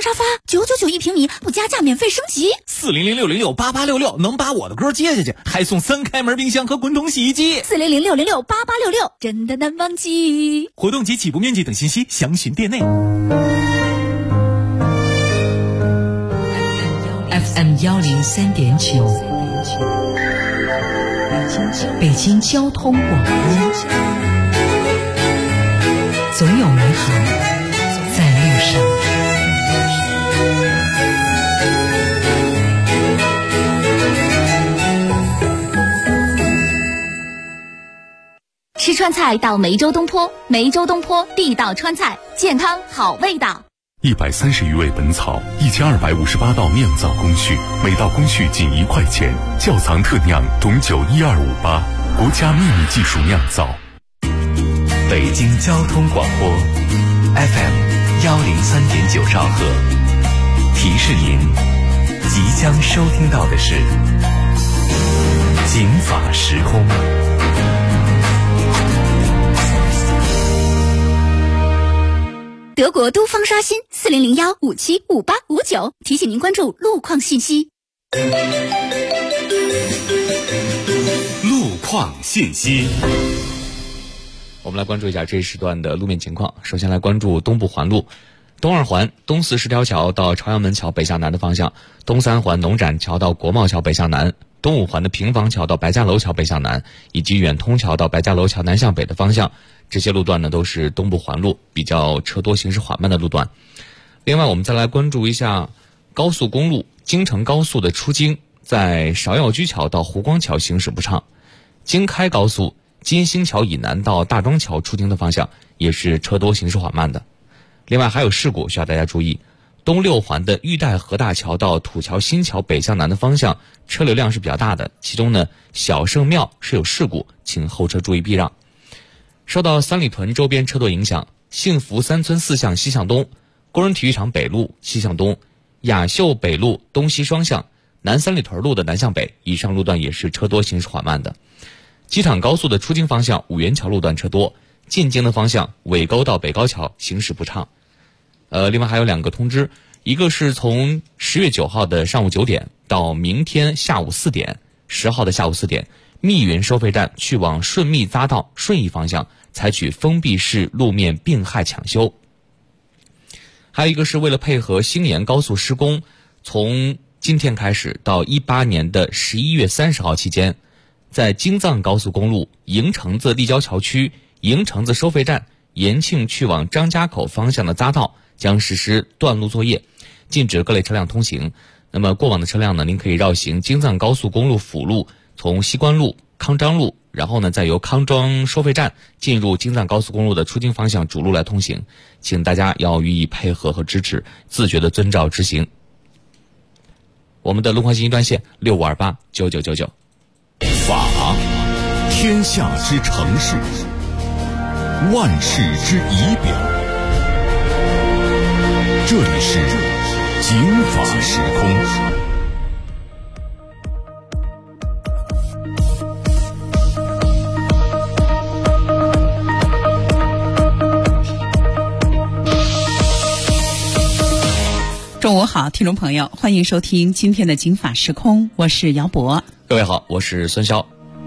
沙发999一平米，不加价免费升级。 400668866能把我的歌接下去，还送3开门冰箱和滚筒洗衣机。 400668866真的难忘记。 活动及起步面积等信息详询店内。 FM 103.9，北京交通广播，总有美好在路上。 吃川菜到梅州东坡，梅州东坡地道川菜，健康好味道。 130余味本草，1258道酿造工序，每道工序仅1块钱。窖藏特酿董酒12588，国家秘密技术酿造。 北京交通广播 FM 103.9兆赫，提示您即将收听到的是警法时空。 德国都方刷新40015755859，提醒您关注路况信息。 路况信息。 我们来关注一下这一时段的路面情况。首先来关注东部环路，东二环东四十条桥到朝阳门桥北向南的方向，东三环农展桥到国贸桥北向南，东五环的平房桥到白家楼桥北向南，以及远通桥到白家楼桥南向北的方向，这些路段呢都是东部环路，比较车多行驶缓慢的路段。另外我们再来关注一下高速公路京承高速的出京，在芍药居桥到湖光桥行驶不畅，京开高速金星桥以南到大庄桥出京的方向也是车多行驶缓慢的。另外还有事故需要大家注意，东六环的玉带河大桥到土桥新桥北向南的方向车流量是比较大的，其中呢小圣庙是有事故，请后车注意避让。受到三里屯周边车多影响，幸福三村四巷西向东、工人体育场北路西向东、雅秀北路东西双向、南三里屯路的南向北以上路段也是车多行驶缓慢的。机场高速的出京方向五元桥路段车多，进京的方向尾沟到北高桥行驶不畅。另外还有2个通知，一个是从10月9号的上午9点到明天下午4点，10号的下午4点，密云收费站去往顺密匝道顺义方向采取封闭式路面并害抢修。还有一个是为了配合兴延高速施工，从今天开始到18年的11月30号期间，在京藏高速公路营城子立交桥区营城子收费站延庆去往张家口方向的匝道将实施断路作业，禁止各类车辆通行。那么过往的车辆呢，您可以绕行京藏高速公路辅路，从西关路、康庄路，然后呢再由康庄收费站进入京藏高速公路的出京方向主路来通行，请大家要予以配合和支持，自觉的遵照执行。我们的路况信息专线65289999。 法，天下之常事，万事之仪表。这里是警法时空。 中午好，听众朋友，欢迎收听今天的警法时空，我是姚博。 各位好，我是孙潇。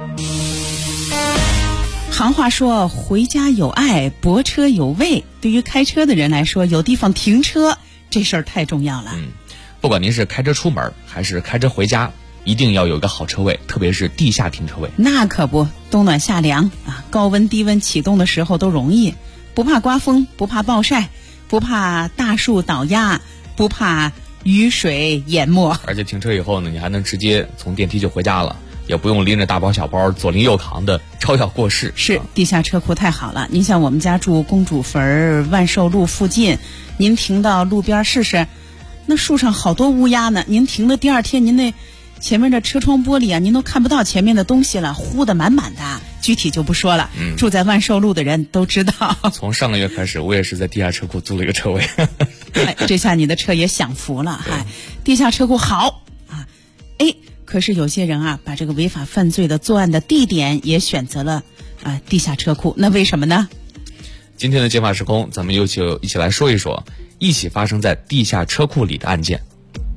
行话说回家有爱，泊车有位，对于开车的人来说，有地方停车这事儿太重要了。 不管您是开车出门还是开车回家，一定要有一个好车位，特别是地下停车位。 那可不，冬暖夏凉啊，高温低温启动的时候都容易，不怕刮风，不怕暴晒，不怕大树倒压，不怕雨水淹没。 而且停车以后呢，你还能直接从电梯就回家了，也不用拎着大包小包左拎右扛的招摇过市。 是，地下车库太好了。您像我们家住公主坟万寿路附近，您停到路边试试，那树上好多乌鸦呢，您停的第二天，您那前面的车窗玻璃啊，您都看不到前面的东西了，糊得满满的。具体就不说了，住在万寿路的人都知道。 从上个月开始，我也是在地下车库租了一个车位。 这下你的车也享福了。地下车库好啊，可是有些人啊，把这个违法犯罪的作案的地点也选择了地下车库，那为什么呢？ 今天的警法时空，咱们一起来说一说一起发生在地下车库里的案件。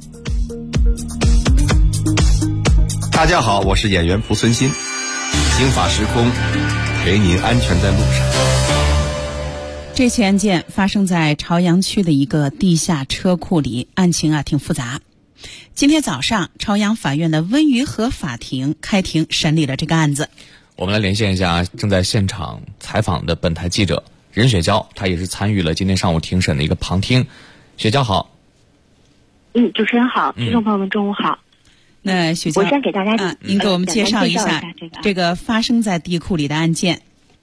大家好，我是演员蒲存昕，刑法时空，陪您安全在路上。 这起案件发生在朝阳区的一个地下车库里，案情挺复杂。今天早上，朝阳法院的温榆河法庭开庭审理了这个案子。 我们来连线一下正在现场采访的本台记者任雪娇，她也是参与了今天上午庭审的一个旁听。雪娇好。 主持人好，听众朋友们中午好。 那雪娇， 我先给大家您给我们介绍一下这个发生在地库里的案件。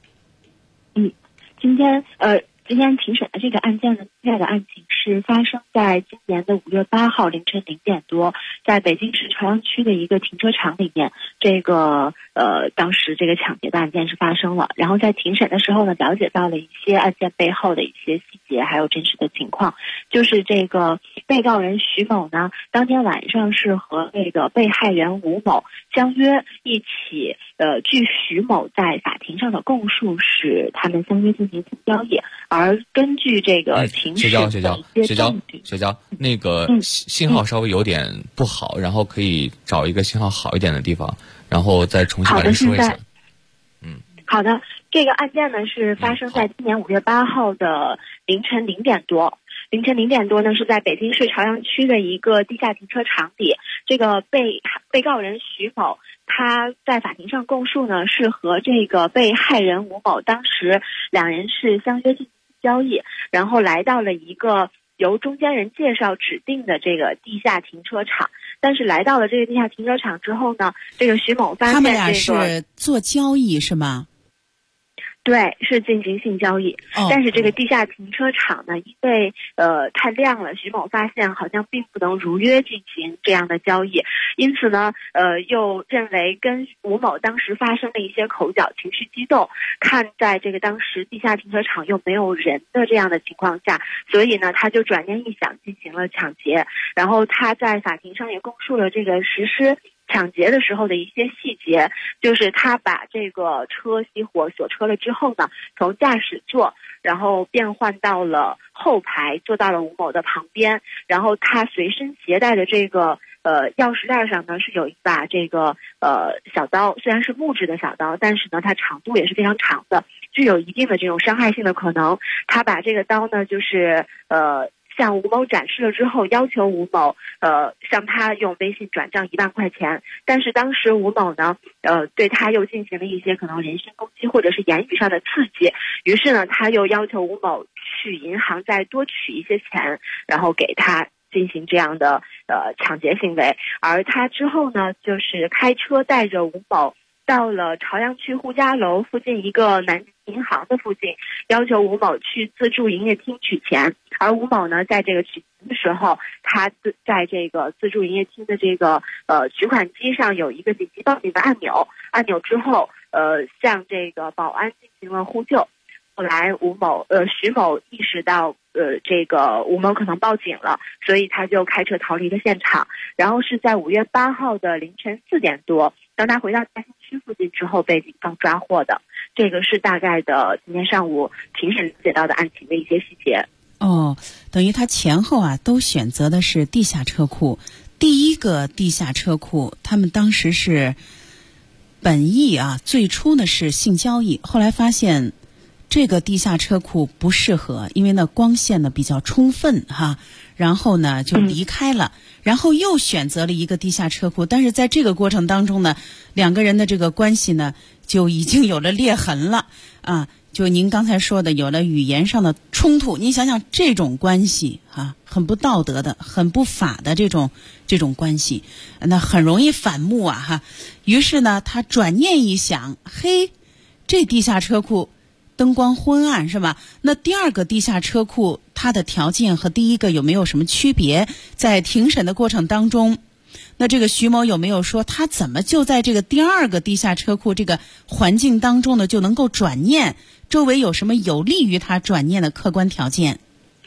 今天庭审的这个案件呢，现在的案情是发生在今年的5月8号凌晨0点多，在北京市朝阳区的一个停车场里面，当时这个抢劫的案件是发生了。然后在庭审的时候呢，了解到了一些案件背后的一些细节，还有真实的情况。就是这个被告人徐某呢，当天晚上是和这个被害人吴某相约一起，据徐某在法庭上的供述是他们相约进行性交易。而根据这个庭审的一些证据， 雪娇，那个信号稍微有点不好，然后可以找一个信号好一点的地方，然后再重新把它说一下。 好的，这个案件呢是发生在今年5月8号的凌晨0点多。凌晨0点多呢，是在北京市朝阳区的一个地下停车场里，这个被告人徐某，他在法庭上供述呢，是和这个被害人吴某当时两人是相约进行交易，然后来到了一个由中间人介绍指定的这个地下停车场。但是来到了这个地下停车场之后呢，这个徐某发现他们俩是做交易是吗？ 对，是进行性交易。但是这个地下停车场呢，因为太亮了，徐某发现好像并不能如约进行这样的交易，因此呢，又认为跟吴某当时发生了一些口角，情绪激动，看在这个当时地下停车场又没有人的这样的情况下，所以呢，他就转念一想进行了抢劫。然后他在法庭上也供述了这个实施抢劫的时候的一些细节，就是他把这个车熄火锁车了之后呢，从驾驶座然后变换到了后排，坐到了吴某的旁边，然后他随身携带的这个钥匙链上呢是有一把这个小刀，虽然是木质的小刀，但是呢它长度也是非常长的，具有一定的这种伤害性的可能。他把这个刀呢就是向吴某展示了之后，要求吴某向他用微信转账1万块钱。但是当时吴某呢对他又进行了一些可能人身攻击或者是言语上的刺激，于是呢他又要求吴某去银行再多取一些钱，然后给他进行这样的抢劫行为。而他之后呢就是开车带着吴某到了朝阳区呼家楼附近一个南京银行的附近，要求吴某去自助营业厅取钱。而吴某呢，在这个取钱的时候，他在这个自助营业厅的这个取款机上有一个紧急报警的按钮，按钮之后向这个保安进行了呼救。后来徐某意识到这个吴某可能报警了，所以他就开车逃离了现场。然后是在5月8号的凌晨4点多，当他回到嘉兴区附近之后被警方抓获的。这个是大概的今天上午庭审了解到的案情的一些细节。 等于他前后都选择的是地下车库。第一个地下车库，他们当时是本意最初呢是性交易，后来发现这个地下车库不适合，因为呢光线呢比较充分然后呢就离开了，然后又选择了一个地下车库。但是在这个过程当中呢，两个人的这个关系呢就已经有了裂痕了就您刚才说的有了语言上的冲突。您想想这种关系很不道德的，很不法的这种关系，那很容易反目于是呢他转念一想，嘿，这地下车库灯光昏暗是吧？那第二个地下车库它的条件和第一个有没有什么区别？在庭审的过程当中，那这个徐某有没有说他怎么就在这个第二个地下车库这个环境当中呢就能够转念？周围有什么有利于他转念的客观条件？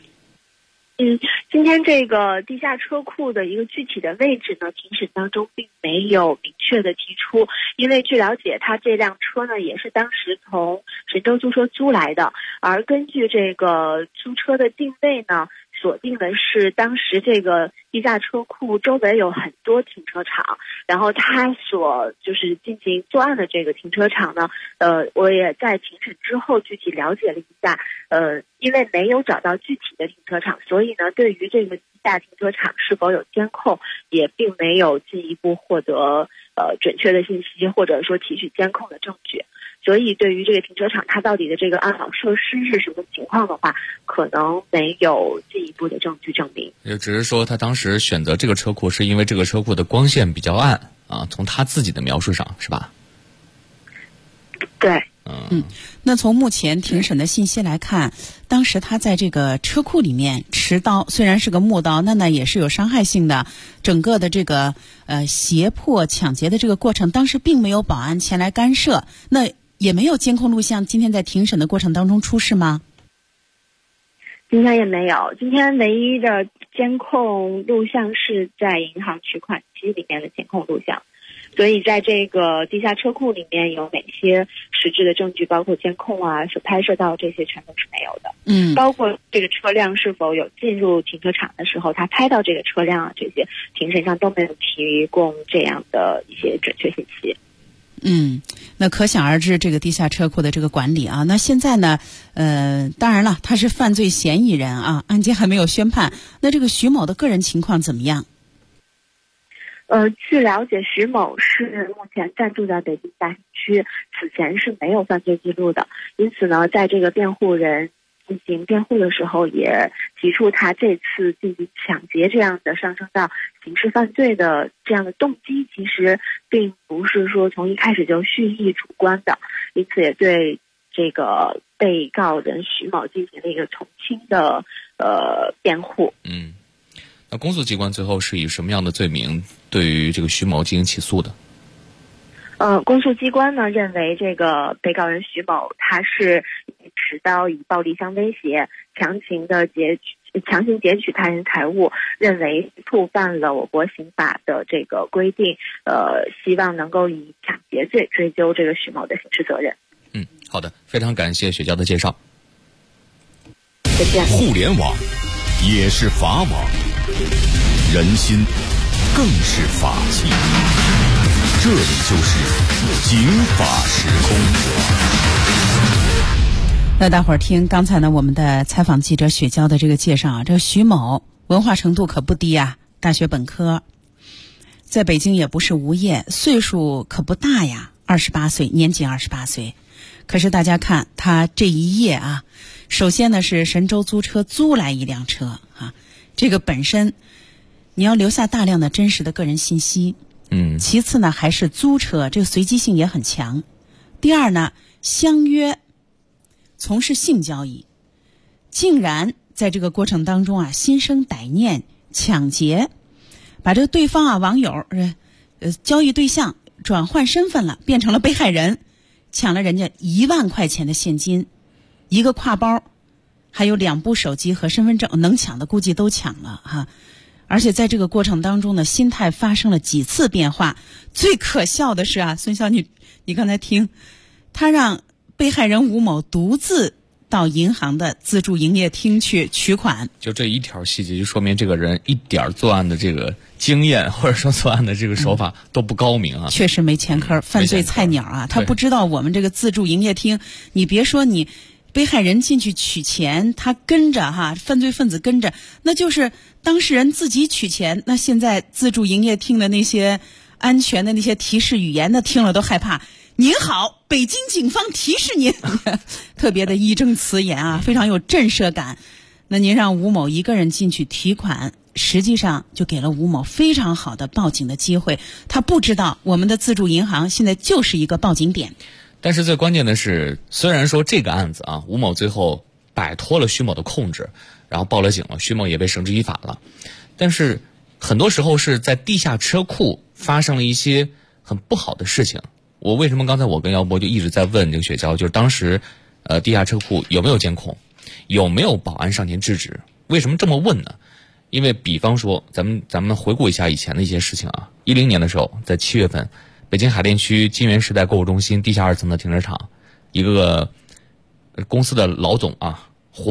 今天这个地下车库的一个具体的位置呢，庭审当中并没有明确的提出，因为据了解，他这辆车呢也是当时从神州租车租来的，而根据这个租车的定位呢， 锁定的是当时这个地下车库周围有很多停车场，然后他所就是进行作案的这个停车场呢，我也在庭审之后具体了解了一下，因为没有找到具体的停车场，所以呢，对于这个地下停车场是否有监控，也并没有进一步获得准确的信息，或者说提取监控的证据。所以对于这个停车场它到底的这个安保设施是什么情况的话，可能没有进一步的证据证明。 也只是说他当时选择这个车库是因为这个车库的光线比较暗啊，从他自己的描述上是吧？ 对。 那从目前庭审的信息来看，当时他在这个车库里面持刀，虽然是个木刀，那也是有伤害性的。整个的这个胁迫抢劫的这个过程，当时并没有保安前来干涉，那也没有监控录像。今天在庭审的过程当中出示吗？ 今天也没有，今天唯一的监控录像是在银行取款机里面的监控录像。所以在这个地下车库里面有哪些实质的证据，包括监控啊所拍摄到这些全都是没有的。包括这个车辆是否有进入停车场的时候他拍到这个车辆啊，这些庭审上都没有提供这样的一些准确信息。 那可想而知这个地下车库的这个管理啊。那现在呢当然了，他是犯罪嫌疑人啊，案件还没有宣判。那这个徐某的个人情况怎么样？ 据了解，徐某是目前暂住在北京大兴区，此前是没有犯罪记录的，因此呢，在这个辩护人进行辩护的时候，也提出他这次进行抢劫这样的上升到刑事犯罪的这样的动机，其实并不是说从一开始就蓄意主观的，因此也对这个被告人徐某进行了一个从轻的辩护。 那公诉机关最后是以什么样的罪名对于这个徐某进行起诉的？ 公诉机关呢认为这个被告人徐某他是持刀以暴力相威胁，强行劫取他人财物，认为触犯了我国刑法的这个规定，希望能够以抢劫罪追究这个徐某的刑事责任。 好的，非常感谢雪娇的介绍。 再见。 互联网也是法网，人心更是法器。这里就是警法时空。 那大伙儿听刚才呢，我们的采访记者雪娇的这个介绍啊，这个徐某文化程度可不低啊，大学本科，在北京也不是无业，岁数可不大呀，28岁，年仅28岁。可是大家看他这一夜啊，首先呢是神州租车租来一辆车啊，这个本身你要留下大量的真实的个人信息。其次呢还是租车，这个随机性也很强。第二呢，相约从事性交易，竟然在这个过程当中啊心生歹念，抢劫，把这个对方啊网友交易对象转换身份了，变成了被害人，抢了人家1万块钱的现金，一个挎包，还有2部手机和身份证，能抢的估计都抢了哈。而且在这个过程当中呢，心态发生了几次变化。最可笑的是啊，孙晓你刚才听，他让被害人吴某独自到银行的自助营业厅去取款。 就这一条细节，就说明这个人一点作案的这个经验，或者说作案的这个手法都不高明啊。 确实没前科，犯罪菜鸟啊，他不知道我们这个自助营业厅，你别说你被害人进去取钱，他跟着哈，犯罪分子跟着，那就是当事人自己取钱。那现在自助营业厅的那些安全的那些提示语言，那听了都害怕。您好，北京警方提示您，特别的义正辞严啊，非常有震慑感。那您让吴某一个人进去提款，实际上就给了吴某非常好的报警的机会。他不知道我们的自助银行现在就是一个报警点。 但是最关键的是，虽然说这个案子啊，吴某最后摆脱了徐某的控制，然后报了警了，徐某也被绳之以法了，但是很多时候是在地下车库发生了一些很不好的事情。我为什么刚才我跟姚博就一直在问这个雪娇，就是当时地下车库有没有监控，有没有保安上前制止？为什么这么问呢？因为比方说咱们回顾一下以前的一些事情啊，10年的时候，在7月份，北京海淀区金源时代购物中心地下2层的停车场，一个公司的老总啊胡某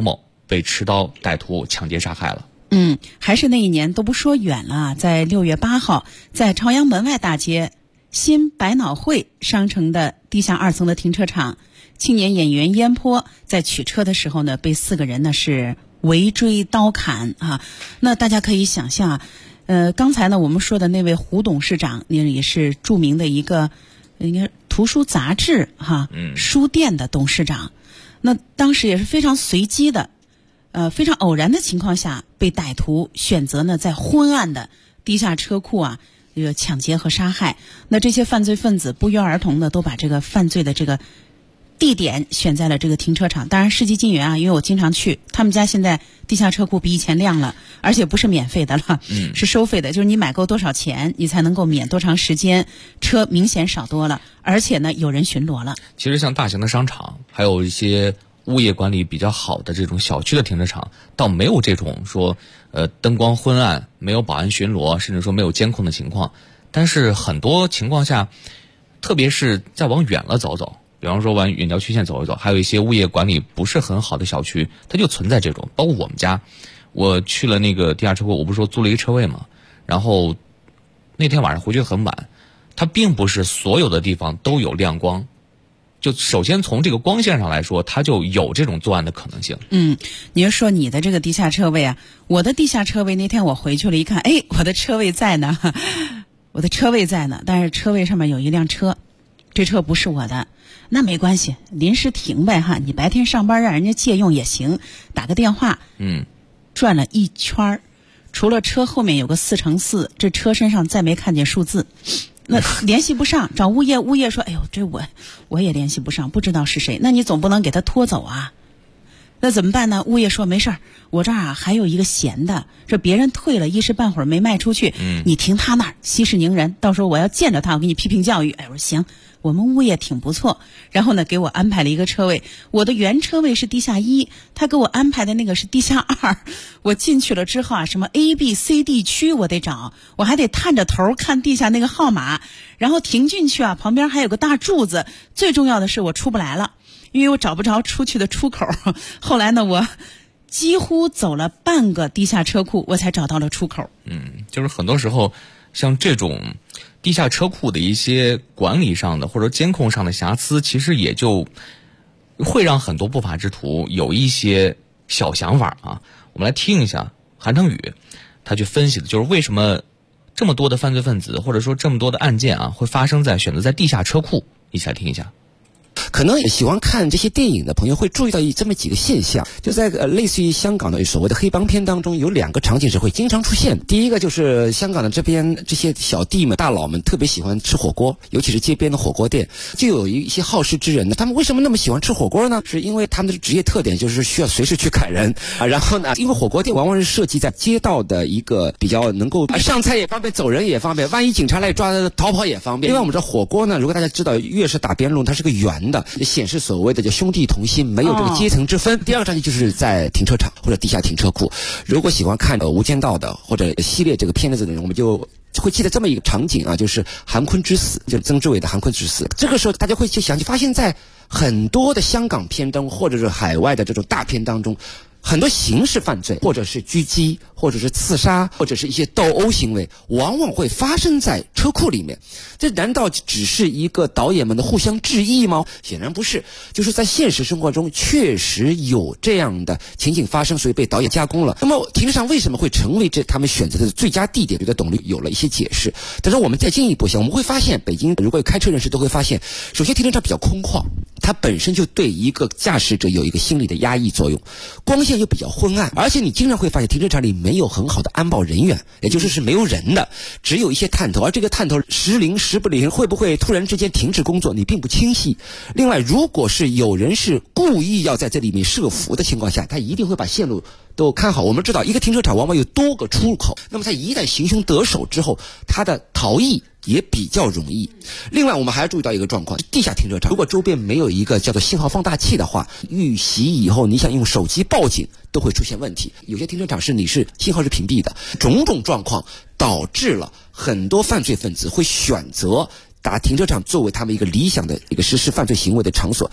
被持刀歹徒抢劫杀害了。 还是那一年，都不说远了，在6月8号，在朝阳门外大街新百脑汇商城的地下2层的停车场，青年演员燕坡在取车的时候呢，被4个人呢是围追刀砍啊。那大家可以想象，刚才呢我们说的那位胡董事长，也是著名的一个应该图书杂志书店的董事长。那当时也是非常随机的，非常偶然的情况下，被歹徒选择呢在昏暗的地下车库这个抢劫和杀害。那这些犯罪分子不约而同的都把这个犯罪的这个地点选在了这个停车场。当然世纪金源因为我经常去，他们家现在地下车库比以前亮了，而且不是免费的了，是收费的，就是你买够多少钱你才能够免多长时间，车明显少多了，而且呢有人巡逻了。 其实像大型的商场，还有一些物业管理比较好的这种小区的停车场，倒没有这种说灯光昏暗，没有保安巡逻，甚至说没有监控的情况。但是很多情况下，特别是再往远了走走，比方说往远郊区县走一走，还有一些物业管理不是很好的小区，它就存在这种。包括我们家，我去了那个地下车库，我不是说租了一个车位嘛，然后那天晚上回去很晚，它并不是所有的地方都有亮光，就首先从这个光线上来说，它就有这种作案的可能性。 你就说你的这个地下车位我的地下车位那天我回去了一看，我的车位在呢，但是车位上面有一辆车，这车不是我的。那没关系，临时停呗你白天上班让人家借用也行，打个电话。转了一圈，除了车后面有个4×4，这车身上再没看见数字。那联系不上，找物业，物业说这我也联系不上，不知道是谁。那你总不能给他拖走啊，那怎么办呢？物业说没事儿，我这儿还有一个闲的，这别人退了一时半会儿没卖出去，你停他那儿息事宁人，到时候我要见着他我给你批评教育。我说行，我们物业挺不错，然后呢给我安排了一个车位，我的原车位是地下1，他给我安排的那个是地下2。我进去了之后什么 A、B、C、D 区我得找，我还得探着头看地下那个号码，然后停进去旁边还有个大柱子，最重要的是我出不来了，因为我找不着出去的出口。后来呢我几乎走了半个地下车库我才找到了出口。 就是很多时候像这种地下车库的一些管理上的或者监控上的瑕疵，其实也就会让很多不法之徒有一些小想法我们来听一下韩成宇他去分析的，就是为什么这么多的犯罪分子或者说这么多的案件会发生在选择在地下车库。一起来听一下。 可能喜欢看这些电影的朋友会注意到这么几个现象，就在类似于香港的所谓的黑帮片当中，有2个场景是会经常出现的。第一个就是香港的这边这些小弟们大佬们特别喜欢吃火锅，尤其是街边的火锅店，就有一些好事之人呢，他们为什么那么喜欢吃火锅呢？是因为他们的职业特点就是需要随时去砍人然后呢，因为火锅店往往是设计在街道的一个比较能够上菜也方便，走人也方便，万一警察来抓逃跑也方便。因为我们这火锅呢，如果大家知道粤式打边炉它是个圆的，显示所谓的叫兄弟同心，没有这个阶层之分。第2个场景就是在停车场或者地下停车库。如果喜欢看无间道的或者系列这个片子的人，我们就会记得这么一个场景就是韩坤之死，就是曾志伟的韩坤之死。这个时候大家会去想，就发现在很多的香港片当中或者是海外的这种大片当中，很多刑事犯罪或者是狙击或者是刺杀或者是一些斗殴行为往往会发生在车库里面。这难道只是一个导演们的互相致意吗？显然不是，就是在现实生活中确实有这样的情景发生，所以被导演加工了。那么停车场为什么会成为他们选择的最佳地点？觉得董律有了一些解释。但是我们再进一步想，我们会发现北京如果有开车人士都会发现，首先停车场比较空旷，它本身就对一个驾驶者有一个心理的压抑作用，光线又比较昏暗，而且你经常会发现停车场里没有很好的安保人员，也就是是没有人的，只有一些探头，而这个探头时灵时不灵，会不会突然之间停止工作你并不清晰。另外如果是有人是故意要在这里面设伏的情况下，他一定会把线路都看好。我们知道一个停车场往往有多个出口，那么他一旦行凶得手之后，他的逃逸也比较容易。另外我们还要注意到一个状况，地下停车场如果周边没有一个叫做信号放大器的话，遇袭以后你想用手机报警都会出现问题。有些停车场是信号是屏蔽的，种种状况导致了很多犯罪分子会选择打停车场作为他们一个理想的一个实施犯罪行为的场所。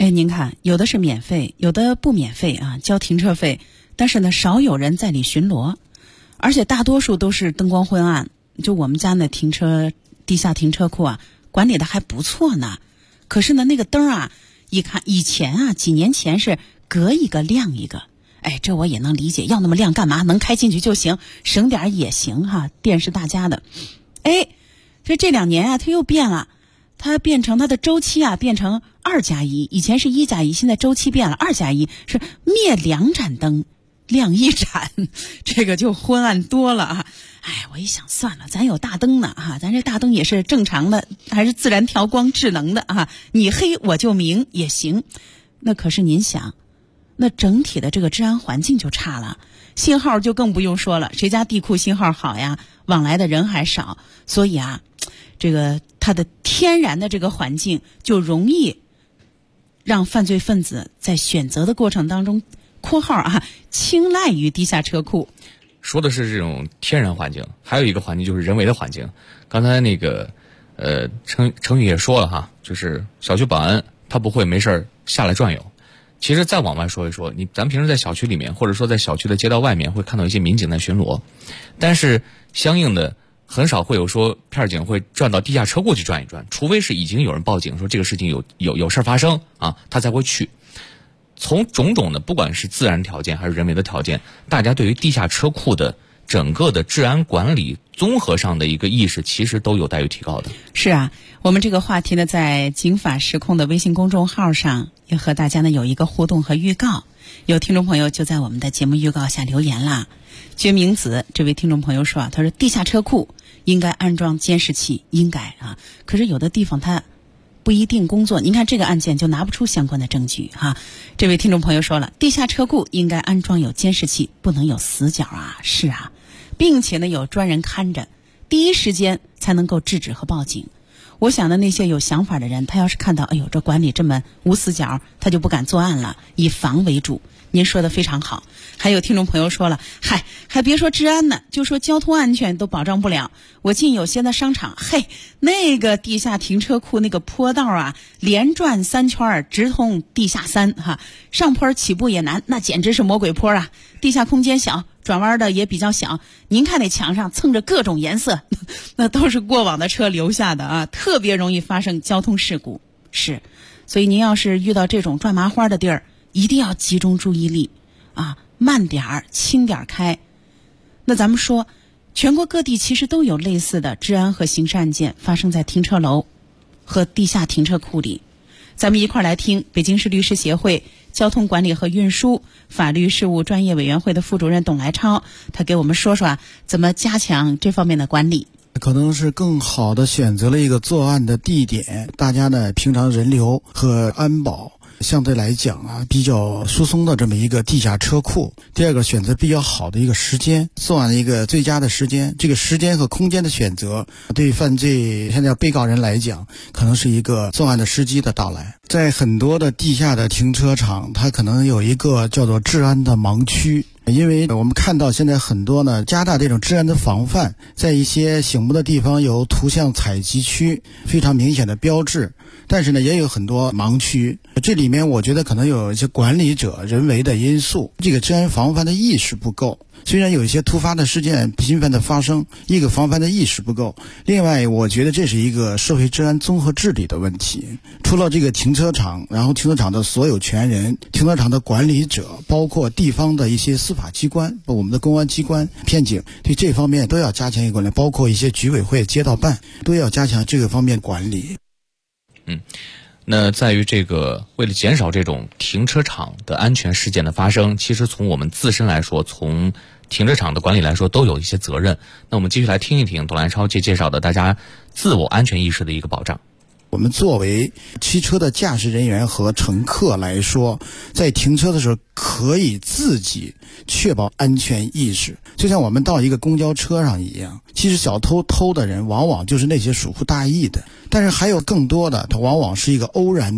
哎，您看，有的是免费，有的不免费啊，交停车费，但是呢，少有人在里巡逻，而且大多数都是灯光昏暗。就我们家那地下停车库啊，管理的还不错呢。可是呢，那个灯啊，一看以前啊，几年前是隔一个亮一个。哎，这我也能理解，要那么亮干嘛？能开进去就行，省点也行哈，电是大家的。哎，这2年啊，它又变了，它变成它的周期啊，变成2+1，以前是1+1，现在周期变了，2+1是灭2盏灯，亮1盏，这个就昏暗多了啊。哎，我一想算了，咱有大灯呢啊，咱这大灯也是正常的，还是自然调光智能的啊，你黑我就明也行。那可是您想，那整体的这个治安环境就差了，信号就更不用说了，谁家地库信号好呀，往来的人还少，所以啊，这个它的天然的这个环境就容易让犯罪分子在选择的过程当中括号啊青睐于地下车库。 说的是这种天然环境，还有一个环境就是人为的环境。刚才那个程宇也说了哈，就是小区保安他不会没事下来转悠。其实再往外说一说，咱平时在小区里面，或者说在小区的街道外面会看到一些民警在巡逻，但是相应的很少会有说片警会转到地下车库去转一转，除非是已经有人报警说这个事情有事发生啊，他才会去。从种种的不管是自然条件还是人为的条件，大家对于地下车库的整个的治安管理综合上的一个意识，其实都有待于提高的。 是啊，我们这个话题呢，在警法时空的微信公众号上也和大家呢有一个互动和预告，有听众朋友就在我们的节目预告下留言啦。决明子这位听众朋友说啊，他说地下车库应该安装监视器，应该啊，可是有的地方他不一定工作，您看这个案件就拿不出相关的证据哈。这位听众朋友说了，地下车库应该安装有监视器，不能有死角啊。是啊，并且呢有专人看着，第一时间才能够制止和报警。我想的那些有想法的人，他要是看到哎呦这管理这么无死角，他就不敢作案了，以防为主。您说的非常好。还有听众朋友说了，还别说治安呢，就说交通安全都保障不了。我进有些的商场，那个地下停车库那个坡道啊，连转3圈直通地下3哈，上坡起步也难，那简直是魔鬼坡啊！地下空间小，转弯的也比较小。您看那墙上蹭着各种颜色，那都是过往的车留下的啊，特别容易发生交通事故。是，所以您要是遇到这种转麻花的地儿，一定要集中注意力啊，慢点儿，轻点儿开。那咱们说，全国各地其实都有类似的治安和刑事案件发生在停车楼和地下停车库里。咱们一块儿来听北京市律师协会交通管理和运输法律事务专业委员会的副主任董来超，他给我们说说啊，怎么加强这方面的管理。 可能是更好的选择了一个作案的地点，大家呢平常人流和安保相对来讲啊比较疏松的这么一个地下车库。第二个，选择比较好的一个时间，作案的一个最佳的时间。这个时间和空间的选择，对犯罪现在被告人来讲，可能是一个作案的时机的到来。在很多的地下的停车场，它可能有一个叫做治安的盲区。因为我们看到现在很多呢加大这种治安的防范，在一些醒目的地方有图像采集区，非常明显的标志，但是呢也有很多盲区。这里面我觉得可能有一些管理者人为的因素，这个治安防范的意识不够。虽然有一些突发的事件频繁的发生，一个防范的意识不够，另外我觉得这是一个社会治安综合治理的问题。除了这个停车场，然后停车场的所有权人、停车场的管理者，包括地方的一些司法机关、我们的公安机关、片警，对这方面都要加强一个管理，包括一些居委会、街道办都要加强这个方面管理。 那在于这个为了减少这种停车场的安全事件的发生，其实从我们自身来说，从停车场的管理来说，都有一些责任。那我们继续来听一听董来超介绍的大家自我安全意识的一个保障。 我们作为汽车的驾驶人员和乘客来说，在停车的时候可以自己确保安全意识，就像我们到一个公交车上一样。其实小偷偷的人往往就是那些疏忽大意的，但是还有更多的，他往往是一个偶然的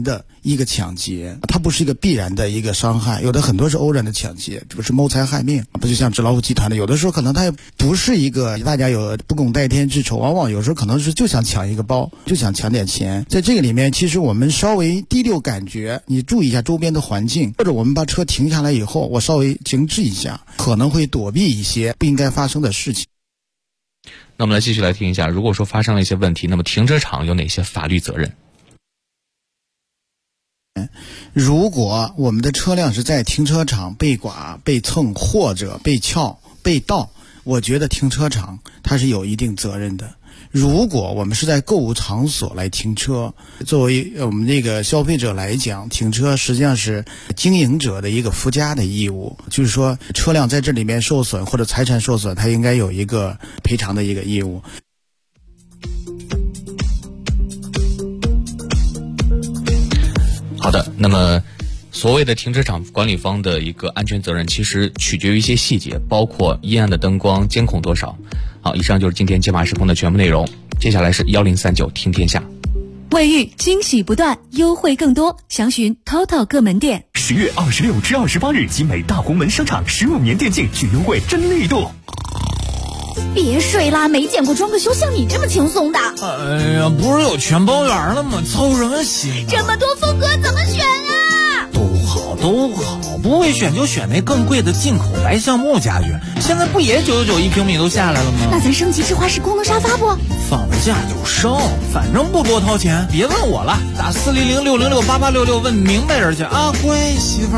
一个抢劫，它不是一个必然的一个伤害，有的很多是偶然的抢劫，这不是谋财害命，不就像纸老虎集团的，有的时候可能它也不是一个大家有不共戴天之仇，往往有时候可能是就想抢一个包，就想抢点钱。在这个里面，其实我们稍微第六感觉，你注意一下周边的环境，或者我们把车停下来以后，我稍微静置一下，可能会躲避一些不应该发生的事情。 那我们来继续来听一下，如果说发生了一些问题，那么停车场有哪些法律责任？ 如果我们的车辆是在停车场被剐、被蹭或者被撬、被盗，我觉得停车场它是有一定责任的。如果我们是在购物场所来停车，作为我们这个消费者来讲，停车实际上是经营者的一个附加的义务，就是说车辆在这里面受损或者财产受损，它应该有一个赔偿的一个义务。 好的，那么所谓的停车场管理方的一个安全责任，其实取决于一些细节，包括阴暗的灯光、监控多少。好，以上就是今天解码时空的全部内容。接下来是1039听天下。 卫浴惊喜不断，优惠更多，详询 TOTO 各门店。 10月26至28日，集美大红门商场15年电竞巨优惠真力度。 别睡啦，没见过装个修像你这么轻松的。 哎呀，不是有全包圆了吗？操什么心？ 这么多风格怎么选啊？ 都好，不会选就选那更贵的进口白橡木家具，现在不也999一平米都下来了吗？ 那咱升级智化式功能沙发不？ 放了假就升，反正不多掏钱，别问我了，打400-606-8866问明白人去啊，乖媳妇儿。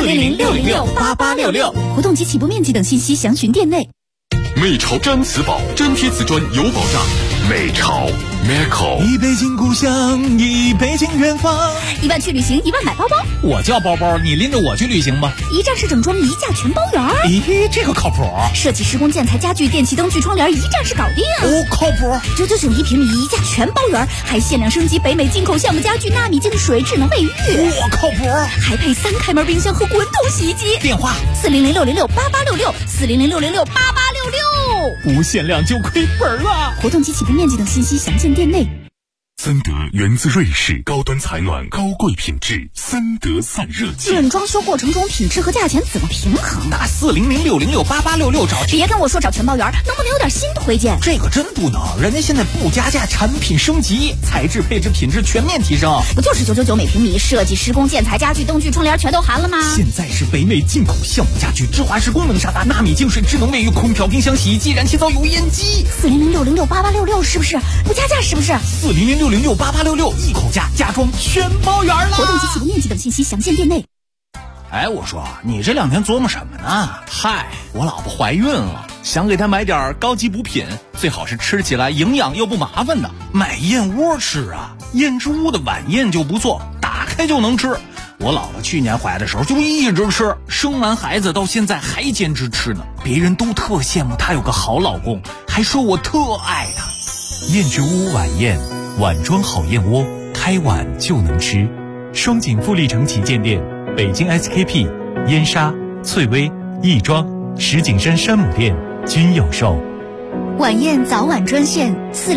400-606-8866，活动及起步面积等信息详询店内。 美潮毡瓷宝，真贴瓷砖有保障。美潮 Meco， 一杯敬故乡，一杯敬远方。 1万去旅行，1万买包包。 我叫包包，你拎着我去旅行吧。 一站式整装，一价全包圆。 咦，这个靠谱。 设计施工建材家具电器灯具窗帘，一站式搞定。 哦，靠谱。 999一平米，一价全包圆，还限量升级北美进口橡木家具、纳米净水、智能卫浴。 我靠谱。 还配3开门冰箱和滚筒洗衣机。 电话 400-606-8866，400-606-8866。 不限量就亏本了。 活动及起步面积等信息详见店内。 森德源自瑞士，高端采暖，高贵品质，森德散热器。 论装修过程中品质和价钱怎么平衡？ 打400-606-8866找。 别跟我说找全包圆，能不能有点新推荐？ 这个真不能，人家现在不加价，产品升级，材质配置品质全面提升。 不就是999每平米，设计施工建材家具灯具窗帘全都含了吗？ 现在是北美进口橡木家具、智化式功能沙发、纳米净水、智能卫浴、空调、冰箱、洗衣机、燃气灶、油烟机。 400-606-8866是不是？不加价是不是 ？400-606-8866一口价，家装全包圆了。 活动及起步面积等信息详见店内。 哎，我说你这2天琢磨什么呢？ 嗨，我老婆怀孕了，想给她买点高级补品，最好是吃起来营养又不麻烦的。 买燕窝吃啊，燕之屋的晚宴就不错，打开就能吃。我老婆去年怀的时候就一直吃，生完孩子到现在还坚持吃呢。别人都特羡慕她有个好老公，还说我特爱她。 燕之屋晚宴，碗装好燕窝，开碗就能吃。双井富力城旗舰店、北京 SKP、燕莎、翠微、亦庄、石景山山姆店均有售。 晚宴早晚专线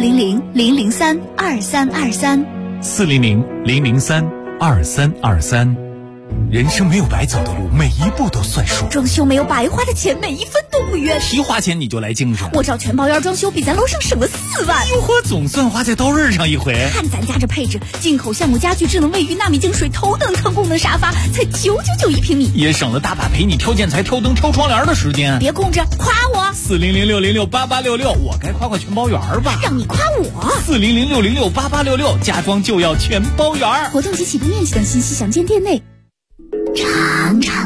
400-003-2323。 400-003-2323。人生没有白走的路，每一步都算数。 装修没有白花的钱，每一分都不冤。 提花钱你就来精神， 我找全包圆装修，比咱楼上省了4万。 哟呵，总算花在刀刃上一回。 看咱家这配置，进口橡木家具、智能卫浴、纳米净水、头等舱功能沙发，才999一平米， 也省了大把陪你挑建材、挑灯、挑窗帘的时间。 别空着，夸我。 400-606-8866，我该夸全包圆吧？ 让你夸我。 400-606-8866，家装就要全包圆。 活动及起步面积等信息详见店内。长长